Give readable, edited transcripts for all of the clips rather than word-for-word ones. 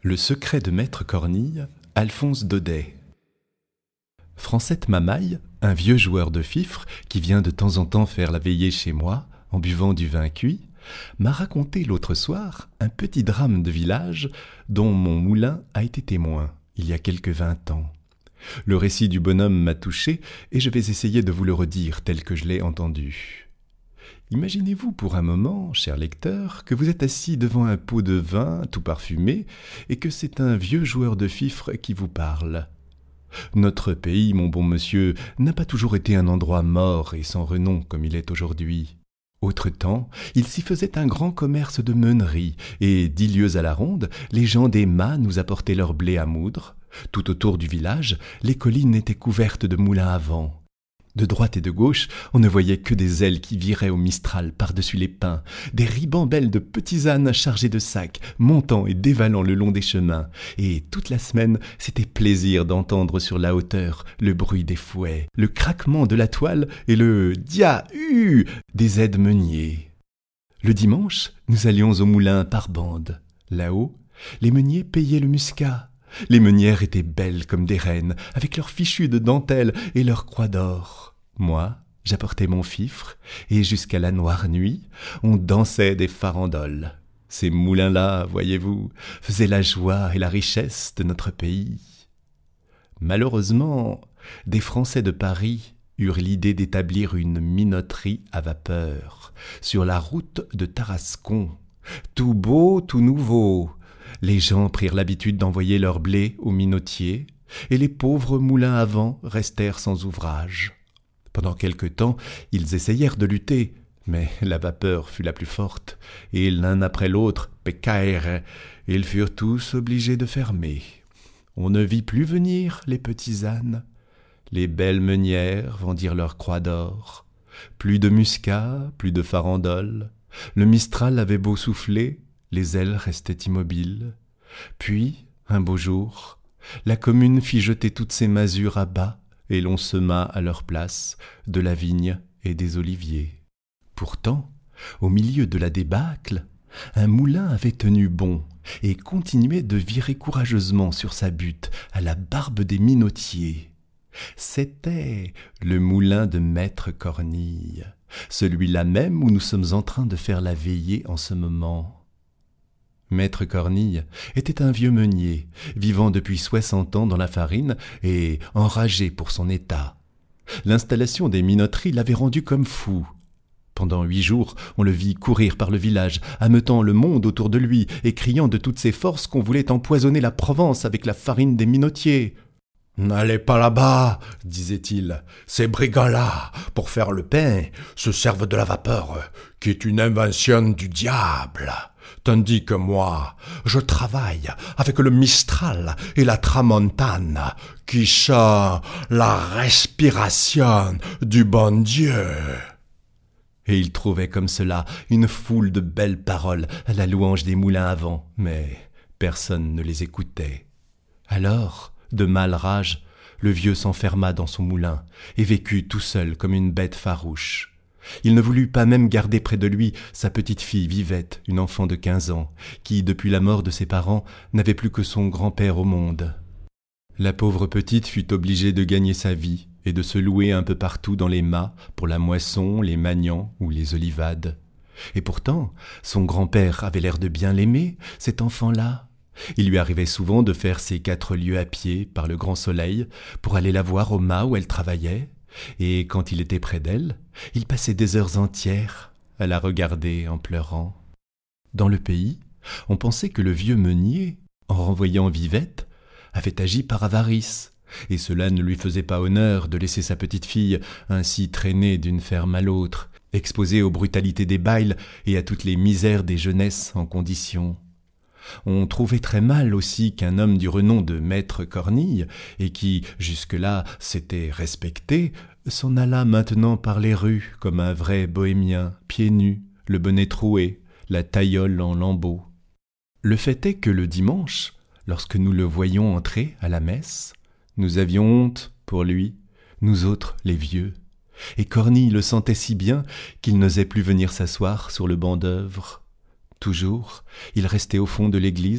Le secret de Maître Cornille, Alphonse Daudet. Francette Mamaille, un vieux joueur de fifre qui vient de temps en temps faire la veillée chez moi en buvant du vin cuit, m'a raconté l'autre soir un petit drame de village dont mon moulin a été témoin il y a quelque 20 ans. Le récit du bonhomme m'a touché et je vais essayer de vous le redire tel que je l'ai entendu. Imaginez-vous pour un moment, cher lecteur, que vous êtes assis devant un pot de vin tout parfumé et que c'est un vieux joueur de fifre qui vous parle. Notre pays, mon bon monsieur, n'a pas toujours été un endroit mort et sans renom comme il est aujourd'hui. Autre temps, il s'y faisait un grand commerce de meunerie, et 10 lieues à la ronde, les gens des mâts nous apportaient leur blé à moudre. Tout autour du village, les collines étaient couvertes de moulins à vent. De droite et de gauche, on ne voyait que des ailes qui viraient au mistral par-dessus les pins, des ribambelles de petits ânes chargés de sacs, montant et dévalant le long des chemins. Et toute la semaine, c'était plaisir d'entendre sur la hauteur le bruit des fouets, le craquement de la toile et le « dia-hu » des aides-meuniers. Le dimanche, nous allions au moulin par bande. Là-haut, les meuniers payaient le muscat. Les meunières étaient belles comme des reines, avec leurs fichus de dentelle et leurs croix d'or. Moi, j'apportais mon fifre, et jusqu'à la noire nuit, on dansait des farandoles. Ces moulins-là, voyez-vous, faisaient la joie et la richesse de notre pays. Malheureusement, des Français de Paris eurent l'idée d'établir une minoterie à vapeur sur la route de Tarascon. Tout beau, tout nouveau. Les gens prirent l'habitude d'envoyer leur blé aux minotiers, et les pauvres moulins à vent restèrent sans ouvrage. Pendant quelque temps, ils essayèrent de lutter, mais la vapeur fut la plus forte, et l'un après l'autre, pécaire, ils furent tous obligés de fermer. On ne vit plus venir les petits ânes. Les belles meunières vendirent leurs croix d'or. Plus de muscat, plus de farandole. Le mistral avait beau souffler, les ailes restaient immobiles. Puis, un beau jour, la commune fit jeter toutes ses masures à bas et l'on sema à leur place de la vigne et des oliviers. Pourtant, au milieu de la débâcle, un moulin avait tenu bon et continuait de virer courageusement sur sa butte à la barbe des minotiers. C'était le moulin de Maître Cornille, celui-là même où nous sommes en train de faire la veillée en ce moment. Maître Cornille était un vieux meunier, vivant depuis 60 ans dans la farine et enragé pour son état. L'installation des minoteries l'avait rendu comme fou. Pendant 8 jours, on le vit courir par le village, ameutant le monde autour de lui et criant de toutes ses forces qu'on voulait empoisonner la Provence avec la farine des minotiers. « N'allez pas là-bas, disait-il, ces brigands-là, pour faire le pain, se servent de la vapeur, qui est une invention du diable. Tandis que moi, je travaille avec le Mistral et la Tramontane, qui sont la respiration du bon Dieu. » Et il trouvait comme cela une foule de belles paroles à la louange des moulins à vent, mais personne ne les écoutait. Alors, de mâle rage, le vieux s'enferma dans son moulin et vécut tout seul comme une bête farouche. Il ne voulut pas même garder près de lui sa petite fille Vivette, une enfant de 15 ans, qui, depuis la mort de ses parents, n'avait plus que son grand-père au monde. La pauvre petite fut obligée de gagner sa vie et de se louer un peu partout dans les mâts pour la moisson, les magnans ou les olivades. Et pourtant, son grand-père avait l'air de bien l'aimer, cet enfant-là. Il lui arrivait souvent de faire ses 4 lieues à pied par le grand soleil pour aller la voir au mât où elle travaillait, et quand il était près d'elle, il passait des heures entières à la regarder en pleurant. Dans le pays, on pensait que le vieux meunier, en renvoyant Vivette, avait agi par avarice, et cela ne lui faisait pas honneur de laisser sa petite fille ainsi traîner d'une ferme à l'autre, exposée aux brutalités des bails et à toutes les misères des jeunesses en condition. On trouvait très mal aussi qu'un homme du renom de Maître Cornille, et qui, jusque-là, s'était respecté, s'en allât maintenant par les rues comme un vrai bohémien, pieds nus, le bonnet troué, la taillole en lambeaux. Le fait est que le dimanche, lorsque nous le voyions entrer à la messe, nous avions honte pour lui, nous autres les vieux, et Cornille le sentait si bien qu'il n'osait plus venir s'asseoir sur le banc d'œuvre. Toujours, il restait au fond de l'église,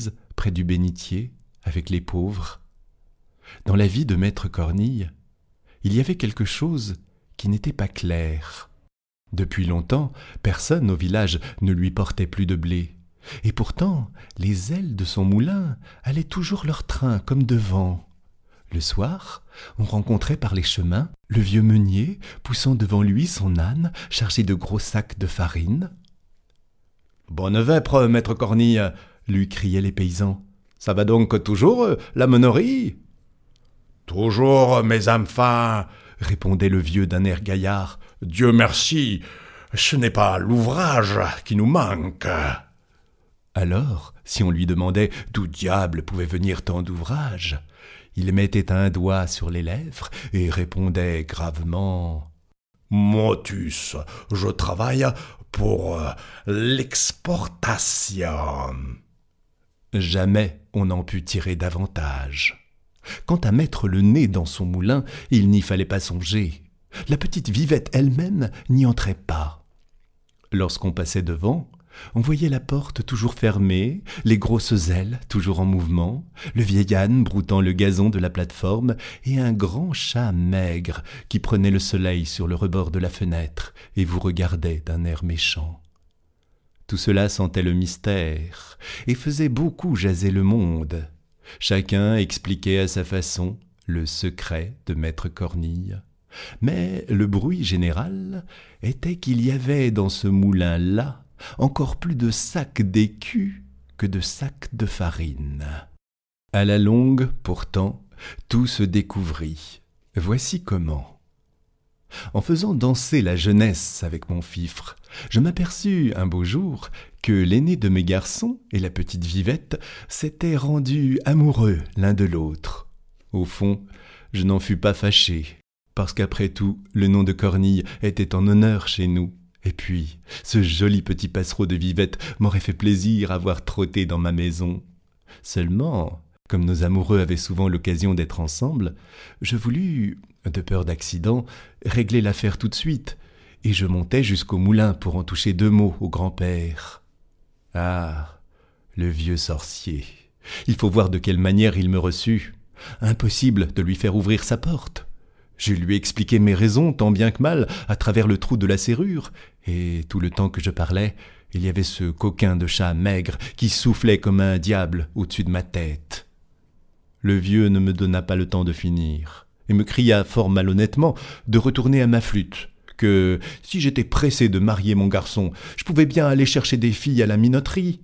près du bénitier, avec les pauvres. Dans la vie de maître Cornille, il y avait quelque chose qui n'était pas clair. Depuis longtemps, personne au village ne lui portait plus de blé. Et pourtant, les ailes de son moulin allaient toujours leur train comme devant. Le soir, on rencontrait par les chemins le vieux meunier poussant devant lui son âne chargé de gros sacs de farine. « Bonne vêpre, maître Cornille !» lui criaient les paysans. « Ça va donc toujours, la meunerie ?»« Toujours, mes enfants !» répondait le vieux d'un air gaillard. « Dieu merci, ce n'est pas l'ouvrage qui nous manque. » Alors, si on lui demandait d'où diable pouvait venir tant d'ouvrage, il mettait un doigt sur les lèvres et répondait gravement « Motus, je travaille pour l'exportation. » Jamais on n'en put tirer davantage. Quant à mettre le nez dans son moulin, il n'y fallait pas songer. La petite Vivette elle-même n'y entrait pas. Lorsqu'on passait devant, on voyait la porte toujours fermée, les grosses ailes toujours en mouvement, le vieil âne broutant le gazon de la plate-forme et un grand chat maigre qui prenait le soleil sur le rebord de la fenêtre et vous regardait d'un air méchant. Tout cela sentait le mystère et faisait beaucoup jaser le monde. Chacun expliquait à sa façon le secret de maître Cornille. Mais le bruit général était qu'il y avait dans ce moulin-là encore plus de sacs d'écus que de sacs de farine. À la longue, pourtant, tout se découvrit. Voici comment. En faisant danser la jeunesse avec mon fifre, je m'aperçus un beau jour que l'aîné de mes garçons et la petite Vivette s'étaient rendus amoureux l'un de l'autre. Au fond, je n'en fus pas fâché, parce qu'après tout, le nom de Cornille était en honneur chez nous. Et puis, ce joli petit passereau de Vivette m'aurait fait plaisir à voir trotter dans ma maison. Seulement, comme nos amoureux avaient souvent l'occasion d'être ensemble, je voulus, de peur d'accident, régler l'affaire tout de suite, et je montai jusqu'au moulin pour en toucher 2 mots au grand-père. Ah, le vieux sorcier! Il faut voir de quelle manière il me reçut. Impossible de lui faire ouvrir sa porte. Je lui expliquai mes raisons tant bien que mal à travers le trou de la serrure, et tout le temps que je parlais, il y avait ce coquin de chat maigre qui soufflait comme un diable au-dessus de ma tête. Le vieux ne me donna pas le temps de finir, et me cria fort malhonnêtement de retourner à ma flûte, que si j'étais pressé de marier mon garçon, je pouvais bien aller chercher des filles à la minoterie.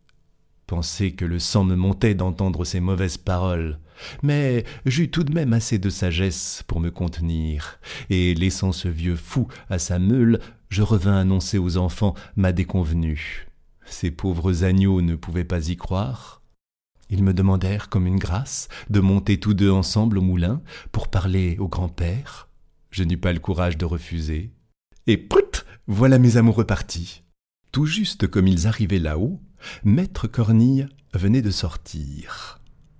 Pensez que le sang me montait d'entendre ces mauvaises paroles, mais j'eus tout de même assez de sagesse pour me contenir, et laissant ce vieux fou à sa meule, je revins annoncer aux enfants ma déconvenue. Ces pauvres agneaux ne pouvaient pas y croire. Ils me demandèrent comme une grâce de monter tous 2 ensemble au moulin pour parler au grand-père. Je n'eus pas le courage de refuser. Et prut, voilà mes amoureux partis. Tout juste comme ils arrivaient là-haut, maître Cornille venait de sortir.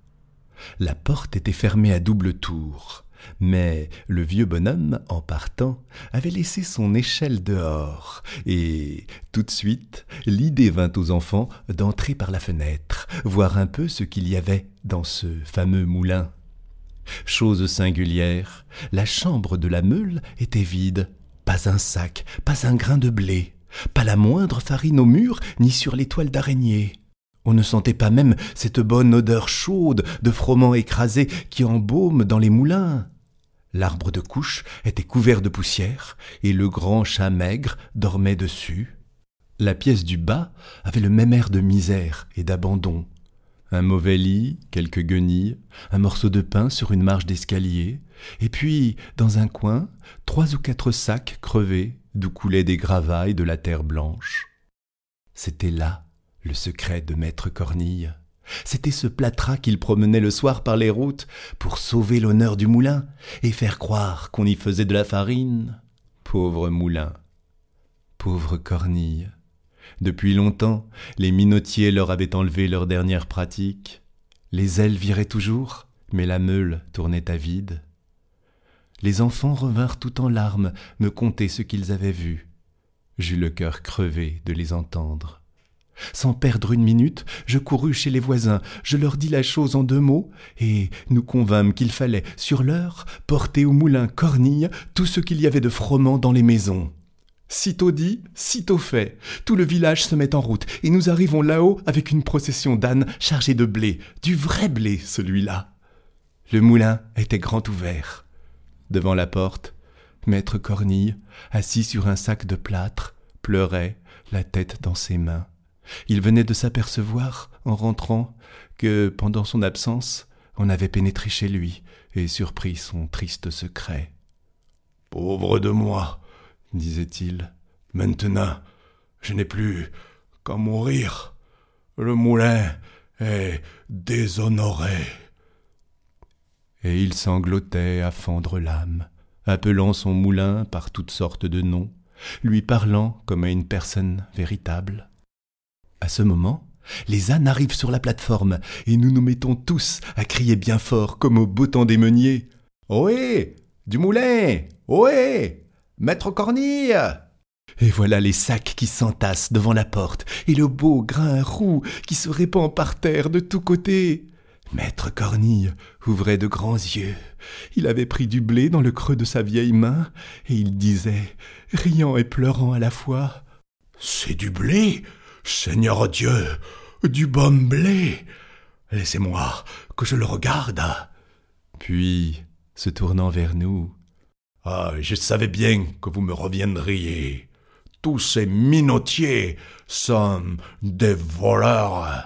La porte était fermée à double tour, mais le vieux bonhomme, en partant, avait laissé son échelle dehors, et tout de suite, l'idée vint aux enfants d'entrer par la fenêtre, voir un peu ce qu'il y avait dans ce fameux moulin. Chose singulière, la chambre de la meule était vide, pas un sac, pas un grain de blé, pas la moindre farine au mur, ni sur les toiles d'araignée. On ne sentait pas même cette bonne odeur chaude de froment écrasé qui embaume dans les moulins. L'arbre de couche était couvert de poussière et le grand chat maigre dormait dessus. La pièce du bas avait le même air de misère et d'abandon. Un mauvais lit, quelques guenilles, un morceau de pain sur une marche d'escalier, et puis, dans un coin, 3 ou 4 sacs crevés d'où coulaient des gravats et de la terre blanche. C'était là le secret de maître Cornille. C'était ce plâtras qu'il promenait le soir par les routes pour sauver l'honneur du moulin et faire croire qu'on y faisait de la farine. Pauvre moulin, pauvre Cornille. Depuis longtemps, les minotiers leur avaient enlevé leur dernière pratique. Les ailes viraient toujours, mais la meule tournait à vide. Les enfants revinrent tout en larmes me conter ce qu'ils avaient vu. J'eus le cœur crevé de les entendre. Sans perdre une minute, je courus chez les voisins, je leur dis la chose en 2 mots, et nous convînmes qu'il fallait, sur l'heure, porter au moulin Cornille tout ce qu'il y avait de froment dans les maisons. Sitôt dit, sitôt fait, tout le village se met en route, et nous arrivons là-haut avec une procession d'ânes chargés de blé, du vrai blé, celui-là. Le moulin était grand ouvert. Devant la porte, maître Cornille, assis sur un sac de plâtre, pleurait, la tête dans ses mains. Il venait de s'apercevoir, en rentrant, que, pendant son absence, on avait pénétré chez lui et surpris son triste secret. « Pauvre de moi !» disait-il. « Maintenant, je n'ai plus qu'à mourir. Le moulin est déshonoré. » Et il sanglotait à fendre l'âme, appelant son moulin par toutes sortes de noms, lui parlant comme à une personne véritable. À ce moment, les ânes arrivent sur la plateforme, et nous nous mettons tous à crier bien fort, comme au beau temps des meuniers. « Ohé, du moulin! Ohé, maître Cornille !» Et voilà les sacs qui s'entassent devant la porte, et le beau grain roux qui se répand par terre de tous côtés. Maître Cornille ouvrait de grands yeux. Il avait pris du blé dans le creux de sa vieille main, et il disait, riant et pleurant à la fois, « C'est du blé, Seigneur Dieu, du bon blé. Laissez-moi que je le regarde. » Puis, se tournant vers nous, « Ah, je savais bien que vous me reviendriez. Tous ces minotiers sont des voleurs. »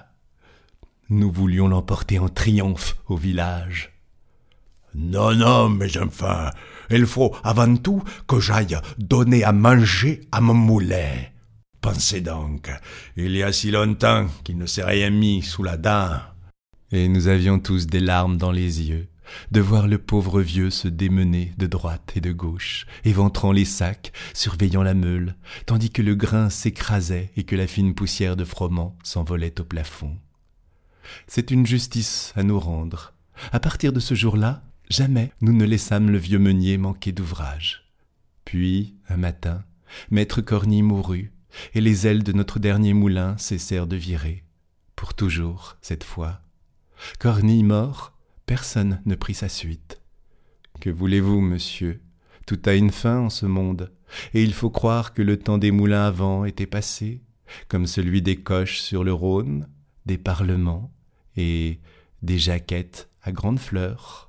Nous voulions l'emporter en triomphe au village. « Non, non, mes enfants, il faut avant tout que j'aille donner à manger à mon moulin. Pensez donc, il y a si longtemps qu'il ne s'est rien mis sous la dent. » Et nous avions tous des larmes dans les yeux, de voir le pauvre vieux se démener de droite et de gauche, éventrant les sacs, surveillant la meule, tandis que le grain s'écrasait et que la fine poussière de froment s'envolait au plafond. C'est une justice à nous rendre. À partir de ce jour-là, jamais nous ne laissâmes le vieux meunier manquer d'ouvrage. Puis, un matin, maître Cornille mourut, et les ailes de notre dernier moulin cessèrent de virer. Pour toujours, cette fois. Cornille mort, personne ne prit sa suite. Que voulez-vous, monsieur? Tout a une fin en ce monde, et il faut croire que le temps des moulins à vent était passé, comme celui des coches sur le Rhône, des parlements et des jaquettes à grandes fleurs.